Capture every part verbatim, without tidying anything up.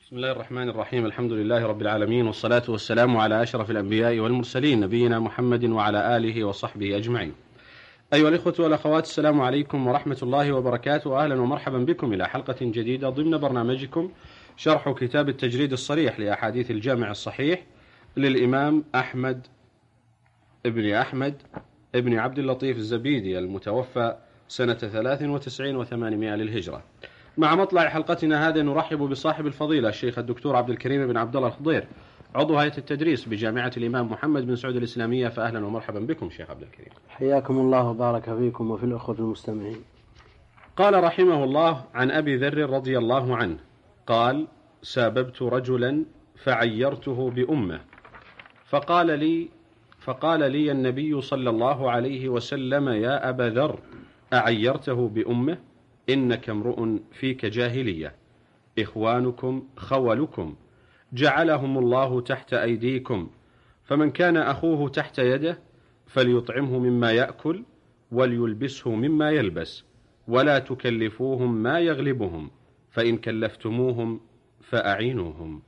بسم الله الرحمن الرحيم. الحمد لله رب العالمين، والصلاة والسلام على أشرف الأنبياء والمرسلين، نبينا محمد وعلى آله وصحبه أجمعين. أيها الإخوة والأخوات، السلام عليكم ورحمة الله وبركاته. أهلا ومرحبا بكم إلى حلقة جديدة ضمن برنامجكم شرح كتاب التجريد الصريح لأحاديث الجامع الصحيح للإمام أحمد ابن أحمد ابن عبد اللطيف الزبيدي المتوفى سنة ثلاث وتسعين وثمانمائة للهجرة. مع مطلع حلقتنا هذا نرحب بصاحب الفضيلة الشيخ الدكتور عبد الكريم بن عبد الله الخضير، عضو هيئة التدريس بجامعة الإمام محمد بن سعود الإسلامية. فأهلا ومرحبا بكم شيخ عبد الكريم. حياكم الله وبارك فيكم وفي الأخوة المستمعين. قال رحمه الله عن أبي ذر رضي الله عنه قال: ساببت رجلا فعيرته بأمه، فقال لي فقال لي النبي صلى الله عليه وسلم: يا أبا ذر، أعيرته بأمه؟ إنك امرؤ فيك جاهلية، إخوانكم خولكم، جعلهم الله تحت أيديكم، فمن كان أخوه تحت يده فليطعمه مما يأكل وليلبسه مما يلبس، ولا تكلفوهم ما يغلبهم، فإن كلفتموهم فأعينوهم.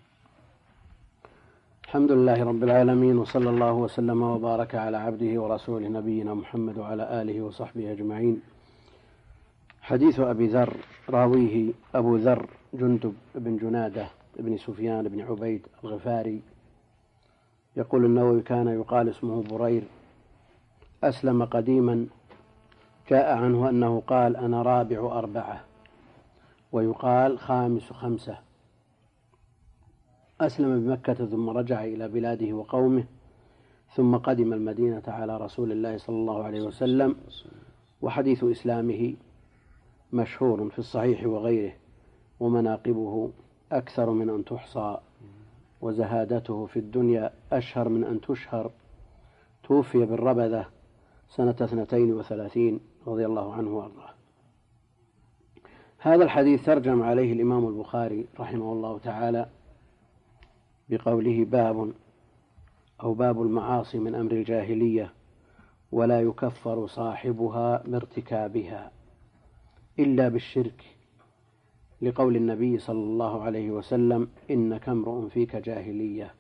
الحمد لله رب العالمين، وصلى الله وسلم وبارك على عبده ورسوله نبينا محمد وعلى آله وصحبه أجمعين. حديث أبي ذر راويه أبو ذر جندب بن جنادة بن سفيان بن عبيد الغفاري. يقول النووي: كان يقال اسمه برير، أسلم قديما. جاء عنه أنه قال: أنا رابع أربعة، ويقال خامس خمسة. أسلم بمكة ثم رجع إلى بلاده وقومه، ثم قدم المدينة على رسول الله صلى الله عليه وسلم. وحديث إسلامه مشهور في الصحيح وغيره، ومناقبه أكثر من أن تحصى، وزهادته في الدنيا أشهر من أن تشهر. توفي بالربذة سنة اثنتين وثلاثين رضي الله عنه وأرضاه. هذا الحديث ترجم عليه الإمام البخاري رحمه الله تعالى بقوله: باب أو باب المعاصي من أمر الجاهلية، ولا يكفر صاحبها بارتكابها إلا بالشرك، لقول النبي صلى الله عليه وسلم: إنك امرؤ فيك جاهلية.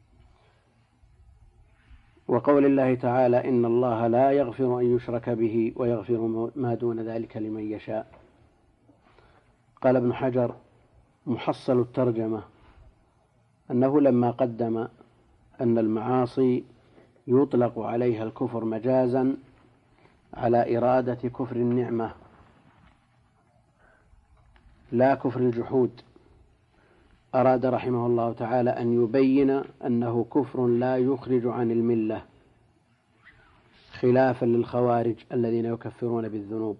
وقول الله تعالى: إن الله لا يغفر أن يشرك به ويغفر ما دون ذلك لمن يشاء. قال ابن حجر محصل الترجمة أنه لما قدم أن المعاصي يطلق عليها الكفر مجازا على إرادة كفر النعمة لا كفر الجحود، أراد رحمه الله تعالى أن يبين أنه كفر لا يخرج عن الملة، خلافا للخوارج الذين يكفرون بالذنوب.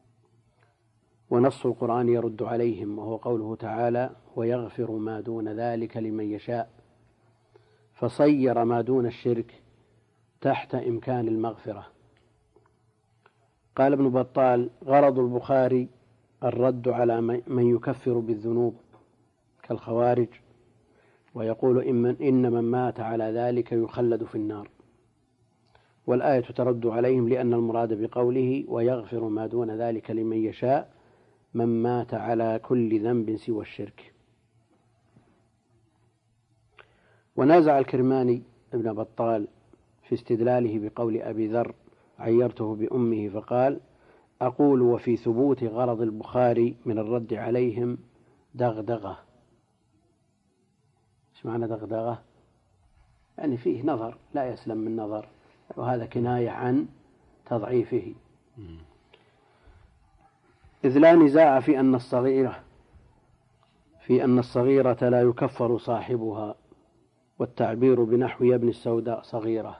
ونص القرآن يرد عليهم، وهو قوله تعالى: ويغفر ما دون ذلك لمن يشاء، فصير ما دون الشرك تحت إمكان المغفرة. قال ابن بطال: غرض البخاري الرد على من يكفر بالذنوب كالخوارج، ويقول إن من مات على ذلك يخلد في النار. والآية ترد عليهم، لأن المراد بقوله ويغفر ما دون ذلك لمن يشاء من مات على كل ذنب سوى الشرك. ونازع الكرماني ابن بطال في استدلاله بقول أبي ذر: عيرته بأمه، فقال: أقول وفي ثبوت غرض البخاري من الرد عليهم دغدغة. إيش معنى دغدغة؟ يعني فيه نظر لا يسلم من نظر، وهذا كناية عن تضعيفه. إذ لا نزاع في أن الصغيرة في أن الصغيرة لا يكفر صاحبها، والتعبير بنحو يا ابن السوداء صغيرة،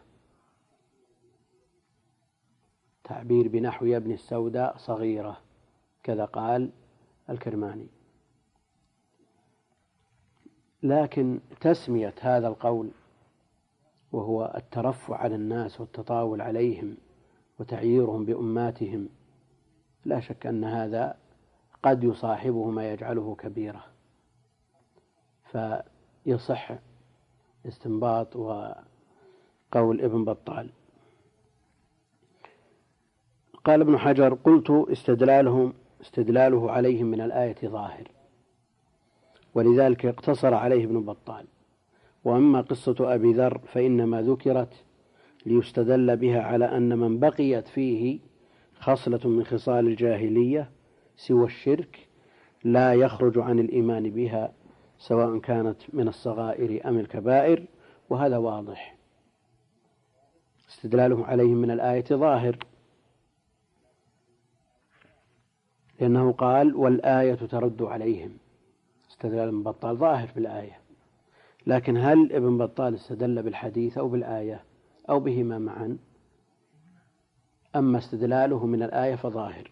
تعبير بنحو يا ابن السوداء صغيرة، كذا قال الكرماني. لكن تسمية هذا القول، وهو الترفع على الناس والتطاول عليهم وتعييرهم بأماتهم، لا شك أن هذا قد يصاحبه ما يجعله كبيرة، فيصح استنباط وقول ابن بطال. قال ابن حجر: قلت استدلالهم استدلاله عليهم من الآية ظاهر، ولذلك اقتصر عليه ابن بطال. وأما قصة أبي ذر فإنما ذكرت ليستدل بها على أن من بقيت فيه خصلة من خصال الجاهلية سوى الشرك لا يخرج عن الإيمان بها، سواء كانت من الصغائر أم الكبائر، وهذا واضح. استدلاله عليهم من الآية ظاهر، لأنه قال والآية ترد عليهم. استدلال ابن بطال ظاهر بالآية، لكن هل ابن بطال استدل بالحديث أو بالآية أو بهما معا؟ أما استدلاله من الآية فظاهر.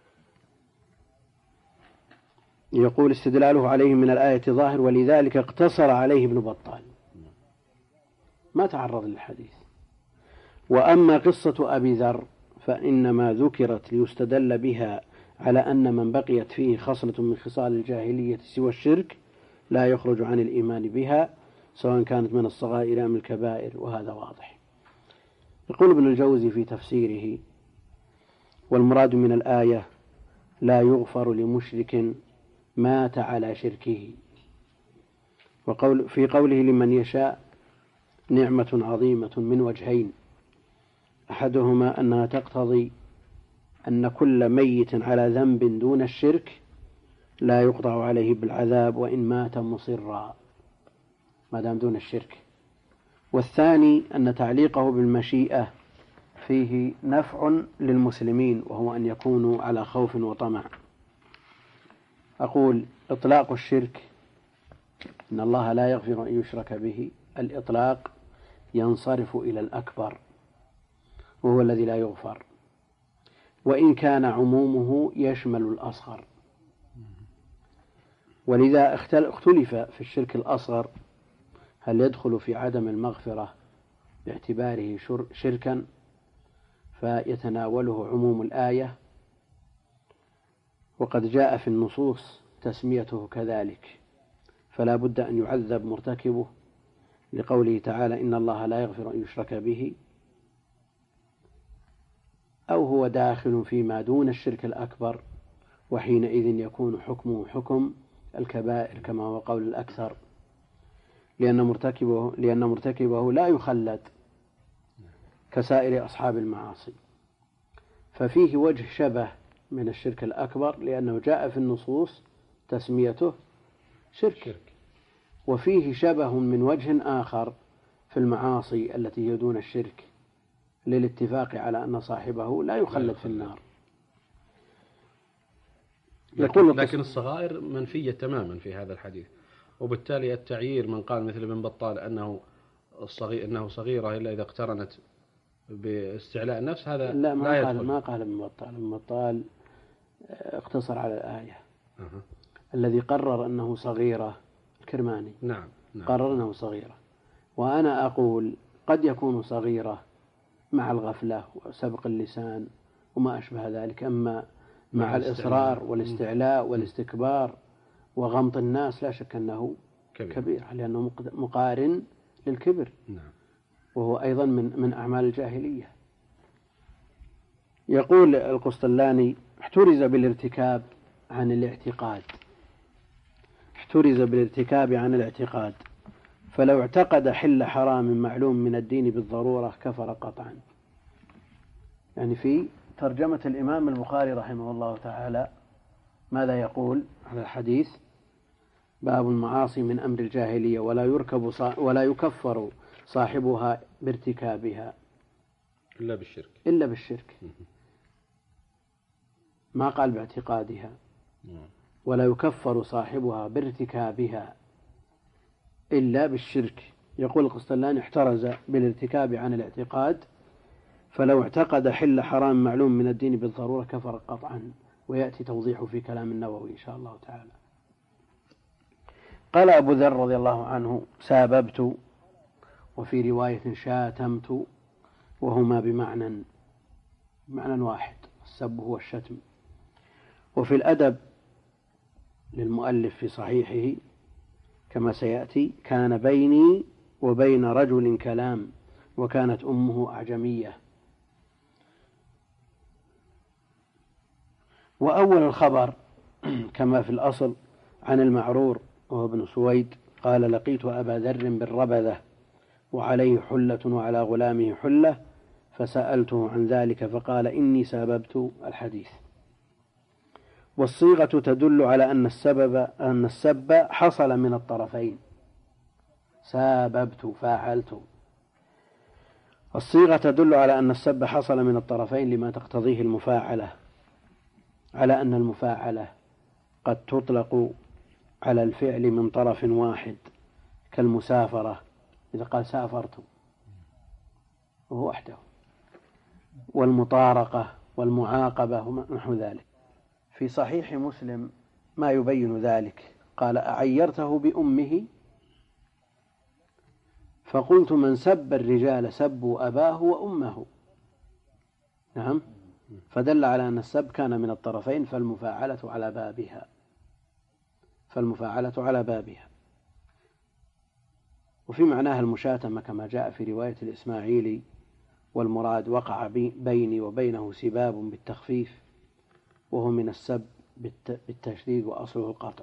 يقول استدلاله عليهم من الآية ظاهر، ولذلك اقتصر عليه ابن بطال، ما تعرض للحديث. وأما قصة أبي ذر فإنما ذكرت ليستدل بها على أن من بقيت فيه خصلة من خصال الجاهلية سوى الشرك لا يخرج عن الإيمان بها، سواء كانت من الصغائر أم الكبائر، وهذا واضح. يقول ابن الجوزي في تفسيره: والمراد من الآية لا يغفر لمشرك مات على شركه. وقول في قوله لمن يشاء نعمة عظيمة من وجهين: أحدهما أنها تقتضي أن كل ميت على ذنب دون الشرك لا يقطع عليه بالعذاب وإن مات مصرا ما دام دون الشرك. والثاني أن تعليقه بالمشيئة فيه نفع للمسلمين، وهو أن يكونوا على خوف وطمع. أقول إطلاق الشرك إن الله لا يغفر أن يشرك به، الإطلاق ينصرف إلى الأكبر وهو الذي لا يغفر، وإن كان عمومه يشمل الأصغر. ولذا اختلف في الشرك الأصغر هل يدخل في عدم المغفرة باعتباره شركا فيتناوله عموم الآية، وقد جاء في النصوص تسميته كذلك، فلا بد أن يعذب مرتكبه لقوله تعالى إن الله لا يغفر أن يشرك به، أو هو داخل فيما دون الشرك الأكبر، وحينئذ يكون حكمه حكم الكبائر كما هو قول الأكثر، لأن مرتكبه, لأن مرتكبه لا يخلد كسائر أصحاب المعاصي. ففيه وجه شبه من الشرك الأكبر لأنه جاء في النصوص تسميته شرك، وفيه شبه من وجه آخر في المعاصي التي هي دون الشرك للاتفاق على أن صاحبه لا يخلد في النار. لكن, لكن الصغائر منفية تماما في هذا الحديث، وبالتالي التعيير من قال مثل ابن بطال أنه الصغير أنه صغيرة إلا إذا اقترنت باستعلاء النفس، هذا لا ما لا قال ما قال ابن بطال. ابن بطال اقتصر على الآية. أه. الذي قرر أنه صغيرة الكرماني. نعم. نعم. قرر أنه صغيرة، وأنا أقول قد يكون صغيرة مع الغفلة وسبق اللسان وما أشبه ذلك، أما مع, مع الإصرار والاستعلاء والاستكبار وغمط الناس لا شك أنه كبير, كبير لأنه مقارن للكبر. نعم. وهو أيضا من من أعمال الجاهلية. يقول القسطلاني احترز بالارتكاب عن الاعتقاد احترز بالارتكاب عن الاعتقاد فلو اعتقد حل حرام معلوم من الدين بالضرورة كفر قطعا. يعني في ترجمة الإمام البخاري رحمه الله تعالى ماذا يقول على الحديث؟ باب المعاصي من أمر الجاهلية ولا يركب ولا يكفر صاحبها بارتكابها إلا بالشرك إلا بالشرك ما قال باعتقادها. ولا يكفر صاحبها بارتكابها إلا بالشرك. يقول القسطلاني احترز بالارتكاب عن الاعتقاد فلو اعتقد حل حرام معلوم من الدين بالضرورة كفر قطعا، ويأتي توضيحه في كلام النووي إن شاء الله تعالى. قال أبو ذر رضي الله عنه ساببت، وفي رواية شاتمت، وهما بمعنى معنى واحد، السب هو الشتم. وفي الأدب للمؤلف في صحيحه كما سيأتي كان بيني وبين رجل كلام وكانت أمه أعجمية. وأول الخبر كما في الأصل عن المعرور وهو ابن سويد قال لقيت أبا ذر بالربذة وعليه حلة وعلى غلامه حلة فسألته عن ذلك فقال إني سببت الحديث. والصيغة تدل على أن السبب أن السب حصل من الطرفين، ساببت فاعلت. الصيغة تدل على أن السب حصل من الطرفين لما تقتضيه المفاعلة، على أن المفاعلة قد تطلق على الفعل من طرف واحد كالمسافرة إذا قال سافرت وهو وحده، والمطارقة والمعاقبة ونحو ذلك. في صحيح مسلم ما يبين ذلك قال أعيرته بأمه فقلت من سب الرجال سبوا أباه وأمه. نعم، فدل على أن السب كان من الطرفين فالمفاعلة على بابها فالمفاعلة على بابها وفي معناها المشاتمة كما جاء في رواية الإسماعيلي، والمراد وقع بيني وبينه سباب بالتخفيف وهو من السب بالتشديد وأصله القطع.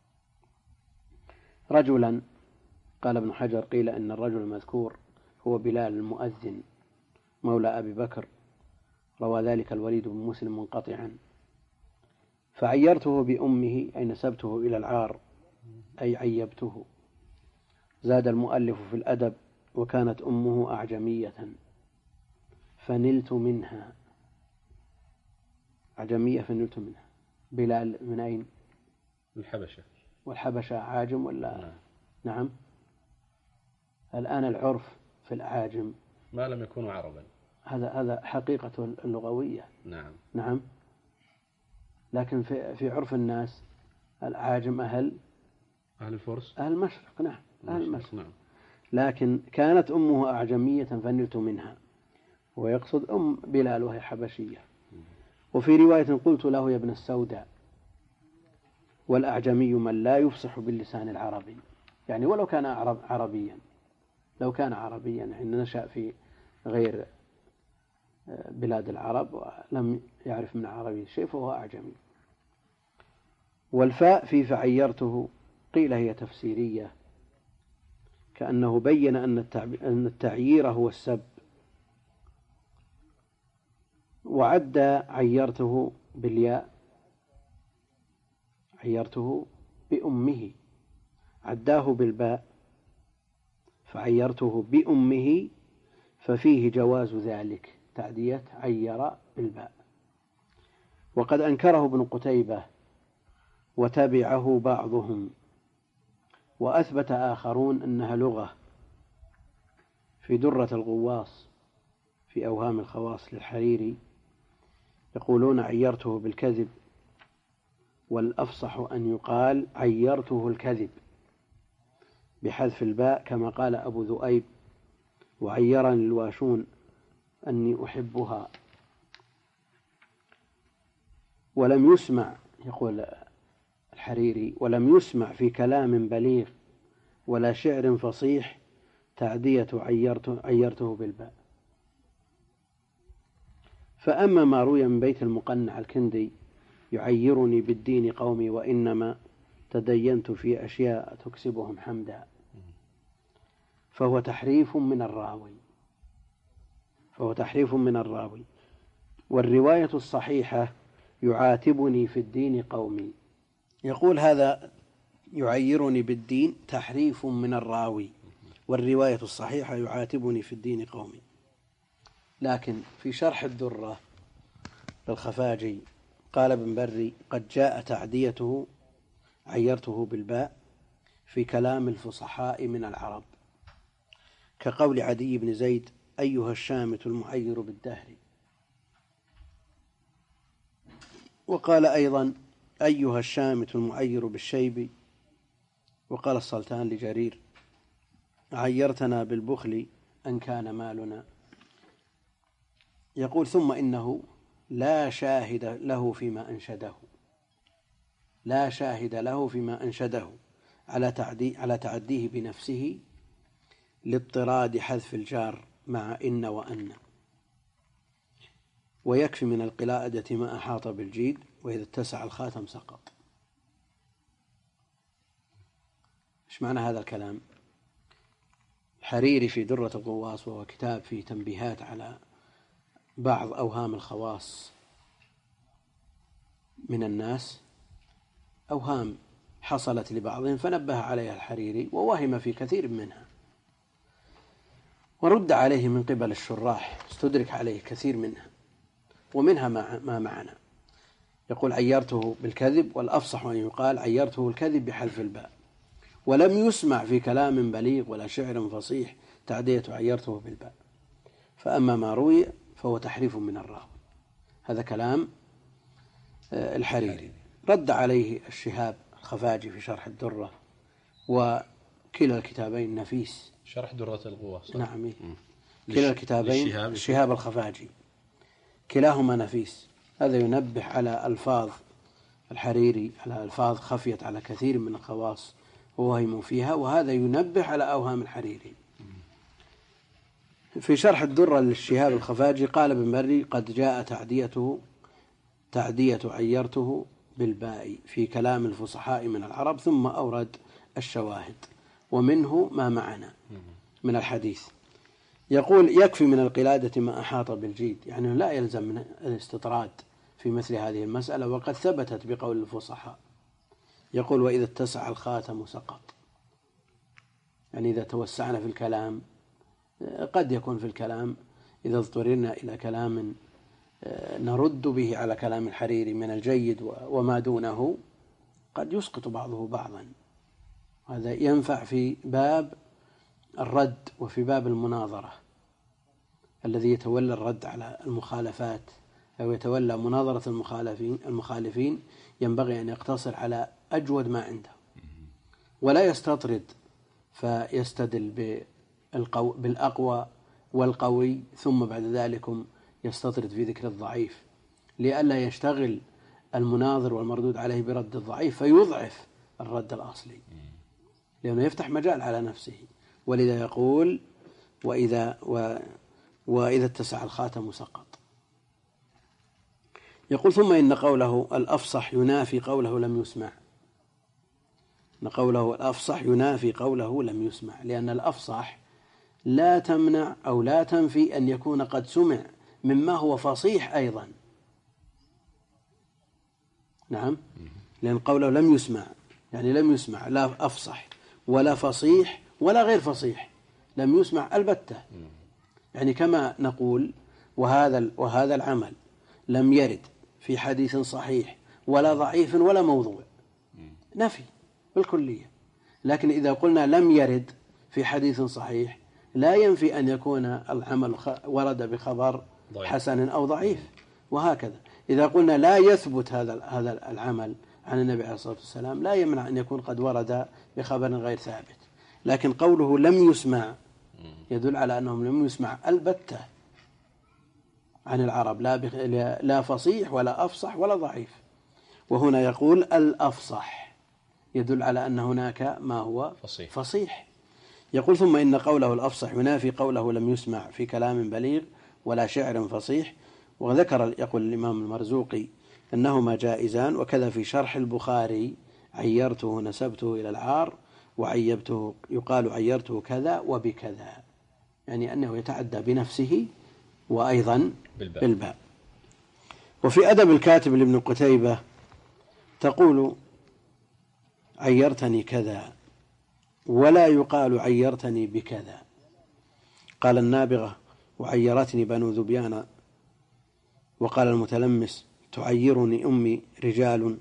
رجلا قال ابن حجر قيل إن الرجل المذكور هو بلال المؤذن مولى أبي بكر، روى ذلك الوليد بن مسلم منقطعا. فعيرته بأمه أي نسبته إلى العار أي عيبته. زاد المؤلف في الأدب وكانت أمه أعجمية فنلت منها. أعجمية فنلت منها. بلال من أين؟ الحبشة. والحبشة عاجم ولا؟ نعم. نعم. الآن العرف في الأعاجم ما لم يكونوا عربا، هذا هذا حقيقة اللغوية. نعم نعم. لكن في في عرف الناس الأعاجم أهل أهل الفرس، أهل المشرق. نعم، أهل المشرق. نعم. لكن كانت أمه أعجمية فنلت منها، ويقصد أم بلال وهي حبشية. وفي رواية قلت له يا ابن السوداء، والأعجمي من لا يفصح باللسان العربي، يعني ولو كان عرب عربيا لو كان عربيا يعني نشأ في غير بلاد العرب ولم يعرف من عربي شيء فهو أعجمي. والفاء في فعيرته قيل هي تفسيرية، كأنه بين أن التعيير هو السب، وعد عيرته بالياء، عيرته بأمه، عداه بالباء فعيرته بأمه، ففيه جواز ذلك تعدية عير بالباء. وقد أنكره ابن قتيبة وتبعه بعضهم، وأثبت آخرون أنها لغة. في درة الغواص في أوهام الخواص للحريري يقولون عيرته بالكذب، والأفصح أن يقال عيرته الكذب بحذف الباء كما قال أبو ذؤيب وعيرني الواشون أني أحبها. ولم يسمع، يقول الحريري، ولم يسمع في كلام بليغ ولا شعر فصيح تعدية عيرته, عيرته بالباء. فأما ما روي من بيت المقنع الكندي يعيرني بالدين قومي وإنما تدينت في أشياء تكسبهم حمدا، فهو تحريف من الراوي فهو تحريف من الراوي والرواية الصحيحة يعاتبني في الدين قومي. يقول هذا يعيرني بالدين تحريف من الراوي، والرواية الصحيحة يعاتبني في الدين قومي. لكن في شرح الدرة للخفاجي قال ابن بري قد جاء تعديته عيرته بالباء في كلام الفصحاء من العرب، كقول عدي بن زيد أيها الشامت المعير بالدهر، وقال أيضا أيها الشامت المعير بالشيب، وقال السلطان لجرير عيرتنا بالبخل أن كان مالنا. يقول ثم إنه لا شاهد له فيما أنشده لا شاهد له فيما أنشده على تعدي على تعديه بنفسه لاضطراد حذف الجار مع إن وأن، ويكفي من القلادة ما أحاط بالجيد وإذا اتسع الخاتم سقط. إيش معنى هذا الكلام؟ الحريري في درة الغواص، وهو كتاب فيه تنبيهات على بعض أوهام الخواص من الناس، أوهام حصلت لبعضهم فنبه عليها الحريري ووهم في كثير منها، ورد عليه من قبل الشراح، استدرك عليه كثير منها، ومنها ما معنا. يقول عيرته بالكذب، والأفصح أن يقال عيرته الكذب بحذف الباء، ولم يسمع في كلام بليغ ولا شعر فصيح تعدية عيرته بالباء، فأما ما روي فهو تحريف من الراوي. هذا كلام الحريري. رد عليه الشهاب الخفاجي في شرح الدرة، وكلا الكتابين نفيس. شرح درة الغواص. نعم، كلا الكتابين الشهاب الخفاجي كلاهما نفيس. هذا ينبه على ألفاظ الحريري، على ألفاظ خفيت على كثير من الخواص ووهموا فيها، وهذا ينبه على أوهام الحريري. في شرح الدرة للشهاب الخفاجي قال ابن بري قد جاء تعديته تعدية عيرته بالباء في كلام الفصحاء من العرب، ثم أورد الشواهد ومنه ما معنا من الحديث. يقول يكفي من القلادة ما أحاط بالجيد، يعني لا يلزم من الاستطراد في مثل هذه المسألة، وقد ثبتت بقول الفصحاء. يقول وإذا اتسع الخاتم سقط، يعني إذا توسعنا في الكلام، قد يكون في الكلام إذا اضطررنا إلى كلام نرد به على كلام الحريري من الجيد وما دونه، قد يسقط بعضه بعضا. هذا ينفع في باب الرد وفي باب المناظرة، الذي يتولى الرد على المخالفات أو يتولى مناظرة المخالفين المخالفين ينبغي أن يقتصر على أجود ما عنده، ولا يستطرد فيستدل بالأقوى والقوي ثم بعد ذلك يستطرد في ذكر الضعيف، لئلا يشتغل المناظر والمردود عليه برد الضعيف فيضعف الرد الأصلي، لأنه يفتح مجال على نفسه. ولذا يقول وإذا, و وإذا اتسع الخاتم سقط. يقول ثم إن قوله الأفصح ينافي قوله لم يسمع، إن قوله الأفصح ينافي قوله لم يسمع، لأن الأفصح لا تمنع أو لا تنفي أن يكون قد سمع مما هو فصيح أيضا. نعم، لأن قوله لم يسمع يعني لم يسمع لا أفصح ولا فصيح ولا غير فصيح، لم يسمع البتة. يعني كما نقول وهذا وهذا العمل لم يرد في حديث صحيح ولا ضعيف ولا موضوع، نفي بالكلية. لكن إذا قلنا لم يرد في حديث صحيح لا ينفي أن يكون العمل ورد بخبر حسن أو ضعيف، وهكذا. إذا قلنا لا يثبت هذا هذا العمل عن النبي عليه الصلاة والسلام لا يمنع أن يكون قد ورد بخبر غير ثابت. لكن قوله لم يسمع يدل على أنهم لم يسمع البتة عن العرب، لا لا فصيح ولا أفصح ولا ضعيف. وهنا يقول الأفصح يدل على أن هناك ما هو فصيح, فصيح. يقول ثم إن قوله الأفصح ينافي قوله لم يسمع في كلام بليغ ولا شعر فصيح. وذكر يقول الإمام المرزوقي أنهما جائزان، وكذا في شرح البخاري عيرته نسبته إلى العار، وعيبته يقال عيرته كذا وبكذا، يعني أنه يتعدى بنفسه وأيضا بالباء, بالباء. وفي أدب الكاتب لابن قتيبة تقول عيرتني كذا ولا يقال عيرتني بكذا. قال النابغة وعيرتني بنو ذبيان. وقال المتلمس تعيرني أمي رجال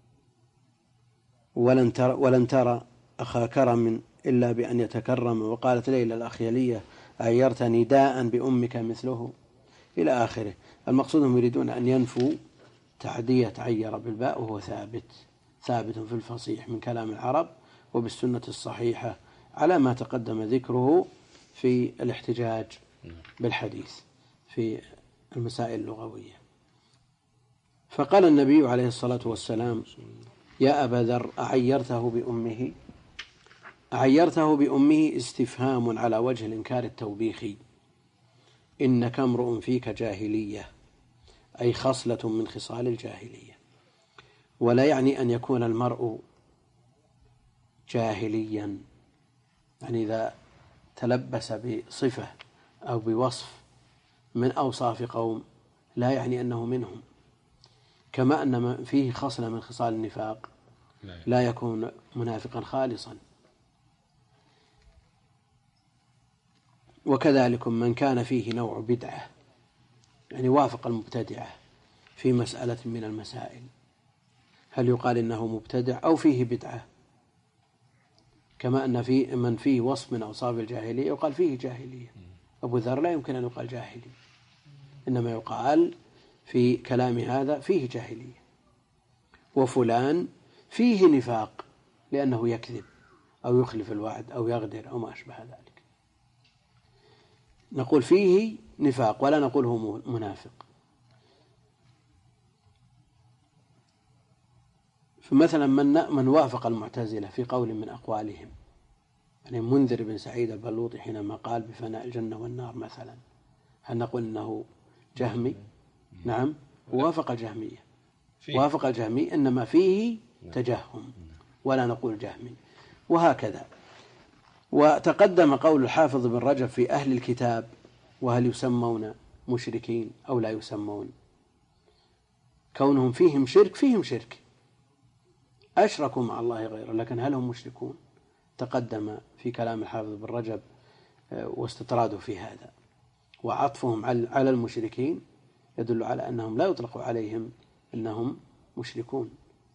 ولن ترى, ولن ترى أخا كرم إلا بأن يتكرم. وقالت ليلى الأخيلية عيرتني داء بأمك مثله إلى آخره. المقصود هم يريدون أن ينفوا تعدية عير بالباء، وهو ثابت ثابت في الفصيح من كلام العرب وبالسنة الصحيحة على ما تقدم ذكره في الاحتجاج بالحديث في المسائل اللغوية. فقال النبي عليه الصلاة والسلام يا أبا ذر أعيرته بأمه. أعيرته بأمه استفهام على وجه الإنكار التوبيخي، إنك امرؤ فيك جاهلية، أي خصلة من خصال الجاهلية. ولا يعني أن يكون المرء جاهليا، يعني إذا تلبس بصفة أو بوصف من أوصاف قوم لا يعني أنه منهم، كما أن فيه خصلة من خصال النفاق لا يكون منافقا خالصا. وكذلك من كان فيه نوع بدعة، يعني وافق المبتدعة في مسألة من المسائل، هل يقال إنه مبتدع أو فيه بدعة؟ كما أن في من فيه وصف من أوصاف الجاهلية يقال فيه جاهلية. أبو ذر لا يمكن أن يقال جاهلي، إنما يقال في كلام هذا فيه جاهلية. وفلان فيه نفاق لأنه يكذب أو يخلف الوعد أو يغدر أو ما أشبه ذلك، نقول فيه نفاق ولا نقول هو منافق. فمثلا من من وافق المعتزلة في قول من أقوالهم، يعني منذر بن سعيد البلوطي حينما قال بفناء الجنة والنار مثلا، هل نقول إنه جهمي؟ نعم، وافق الجهمية، وافق الجهمي، إنما فيه تجهم ولا نقول جهمي. وهكذا. وتقدم قول الحافظ بن رجب في أهل الكتاب وهل يسمون مشركين أو لا يسمون، كونهم فيهم شرك، فيهم شرك، أشركوا مع الله غيره، لكن هل هم مشركون؟ تقدم في كلام الحافظ بن رجب واستطراده في هذا، وعطفهم على المشركين يدل على أنهم لا يطلق عليهم أنهم مشركون.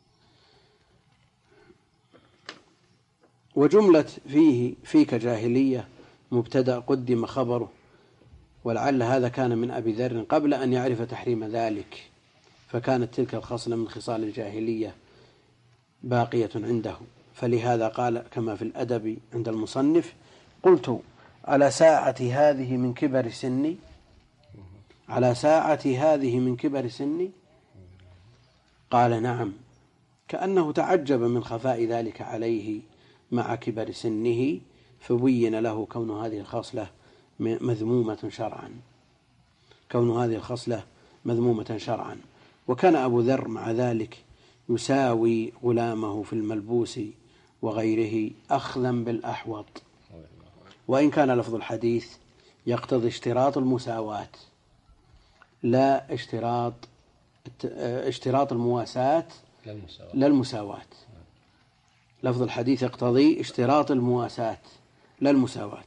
وجملة فيه فيك جاهلية مبتدأ قدم خبره، ولعل هذا كان من أبي ذر قبل أن يعرف تحريم ذلك، فكانت تلك الخصلة من خصال الجاهلية باقية عنده، فلهذا قال كما في الأدب عند المصنف: قلت على ساعة هذه من كبر سني، على ساعة هذه من كبر سني، قال نعم، كأنه تعجب من خفاء ذلك عليه مع كبر سنه، فبين له كون هذه الخصلة مذمومة شرعا، كون هذه الخصلة مذمومة شرعا. وكان أبو ذر مع ذلك يساوي غلامه في الملبوس وغيره أخذا بالأحوط، وإن كان لفظ الحديث يقتضي اشتراط المساواة لا اشتراط اشتراط المواساة للمساواة. لفظ الحديث يقتضي اشتراط المواساة لا المساواة.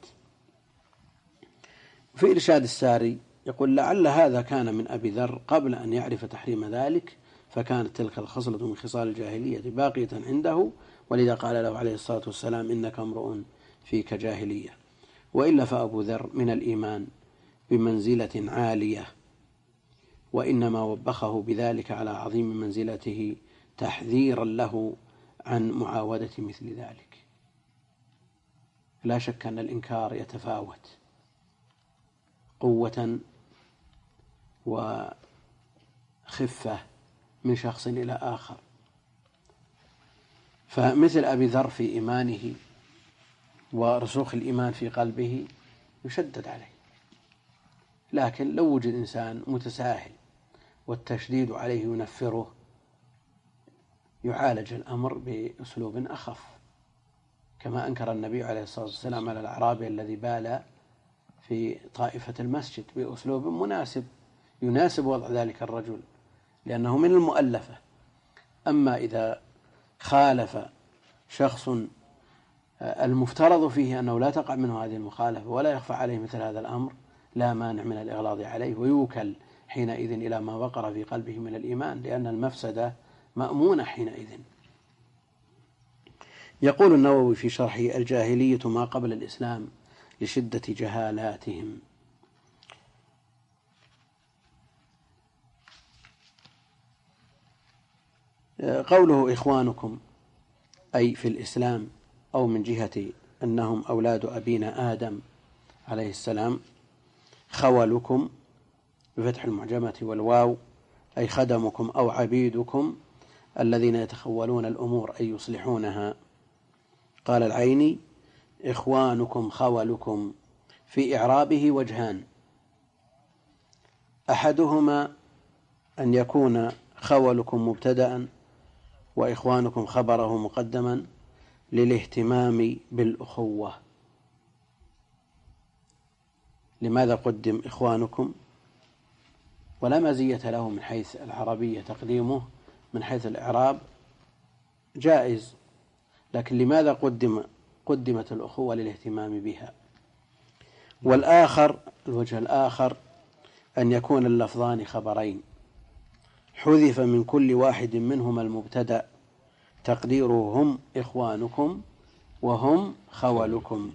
في إرشاد الساري يقول: لعل هذا كان من أبي ذر قبل أن يعرف تحريم ذلك، فكانت تلك الخصلة من خصال الجاهلية باقية عنده، ولذا قال له عليه الصلاة والسلام: إنك امرؤ فيك جاهلية. وإلا فأبو ذر من الإيمان بمنزلة عالية، وإنما وبخه بذلك على عظيم منزلته تحذيرا له عن معاودة مثل ذلك. لا شك أن الإنكار يتفاوت قوة وخفة من شخص إلى آخر، فمثل أبي ذر في إيمانه ورسوخ الإيمان في قلبه يشدد عليه، لكن لو وجد إنسان متساهل والتشديد عليه ينفره، يعالج الأمر بأسلوب أخف، كما أنكر النبي عليه الصلاة والسلام على الأعرابي الذي بال في طائفة المسجد بأسلوب مناسب يناسب وضع ذلك الرجل لأنه من المؤلفة. أما إذا خالف شخص المفترض فيه أنه لا تقع منه هذه المخالفة ولا يخفى عليه مثل هذا الأمر، لا مانع من الإغلاظ عليه، ويوكل حينئذ إلى ما وقر في قلبه من الإيمان، لأن المفسدة مأمونة حينئذ. يقول النووي في شرحه: الجاهلية ما قبل الإسلام لشدة جهالاتهم. قوله إخوانكم أي في الإسلام، أو من جهة أنهم أولاد أبينا آدم عليه السلام. خولكم بفتح المعجمة والواو أي خدمكم أو عبيدكم الذين يتخولون الأمور أي يصلحونها. قال العيني: إخوانكم خولكم، في إعرابه وجهان: أحدهما أن يكون خولكم مبتدأ وإخوانكم خبره مقدما، للاهتمام بالأخوة. لماذا قدم إخوانكم؟ ولا مزية له من حيث العربية تقديمه، من حيث الإعراب جائز، لكن لماذا قدم قدمت الأخوة للاهتمام بها؟ والآخر الوجه الآخر أن يكون اللفظان خبرين، حذف من كل واحد منهما المبتدأ تقديره هم إخوانكم وهم خولكم،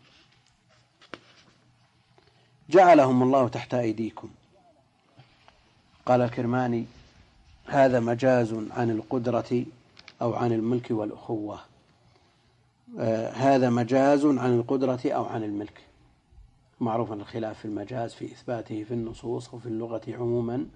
جعلهم الله تحت أيديكم. قال الكرماني: هذا مجاز عن القدرة أو عن الملك والأخوة. آه هذا مجاز عن القدرة أو عن الملك. معروف أن الخلاف في المجاز في إثباته في النصوص وفي اللغة عموما.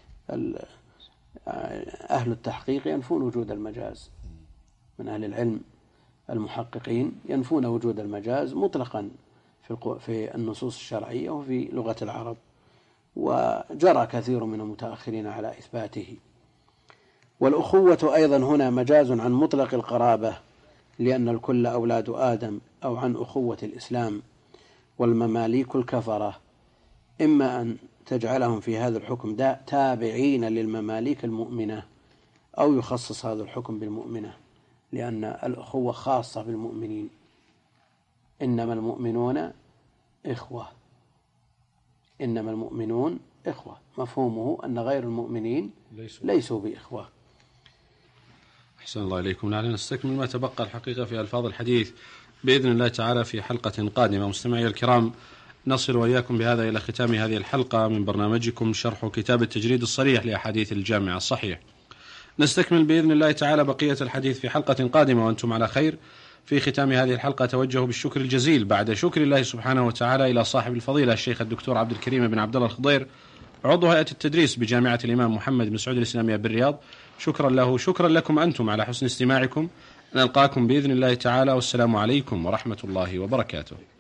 أهل التحقيق ينفون وجود المجاز، من أهل العلم المحققين ينفون وجود المجاز مطلقا في النصوص الشرعية وفي لغة العرب، وجرى كثير من المتأخرين على إثباته. والأخوة أيضا هنا مجاز عن مطلق القرابة، لأن الكل أولاد آدم، أو عن أخوة الإسلام. والمماليك الكفرة إما أن تجعلهم في هذا الحكم تابعين للمماليك المؤمنة، أو يخصص هذا الحكم بالمؤمنة، لأن الأخوة خاصة بالمؤمنين. إنما المؤمنون إخوة، إنما المؤمنون إخوة، مفهومه أن غير المؤمنين ليسوا, ليسوا بإخوة. أحسن الله إليكم. نحن نستكمل ما تبقى الحقيقة في ألفاظ الحديث بإذن الله تعالى في حلقة قادمة. مستمعي الكرام، نصل وإياكم بهذا إلى ختام هذه الحلقة من برنامجكم شرح كتاب التجريد الصريح لأحاديث الجامع الصحيح. نستكمل بإذن الله تعالى بقية الحديث في حلقة قادمة وأنتم على خير. في ختام هذه الحلقة توجه بالشكر الجزيل بعد شكر الله سبحانه وتعالى إلى صاحب الفضيلة الشيخ الدكتور عبد الكريم بن عبد الله الخضير، عضو هيئة التدريس بجامعة الإمام محمد بن سعود الإسلامية بالرياض. شكرا له، شكرا لكم أنتم على حسن استماعكم. نلقاكم بإذن الله تعالى، والسلام عليكم ورحمة الله وبركاته.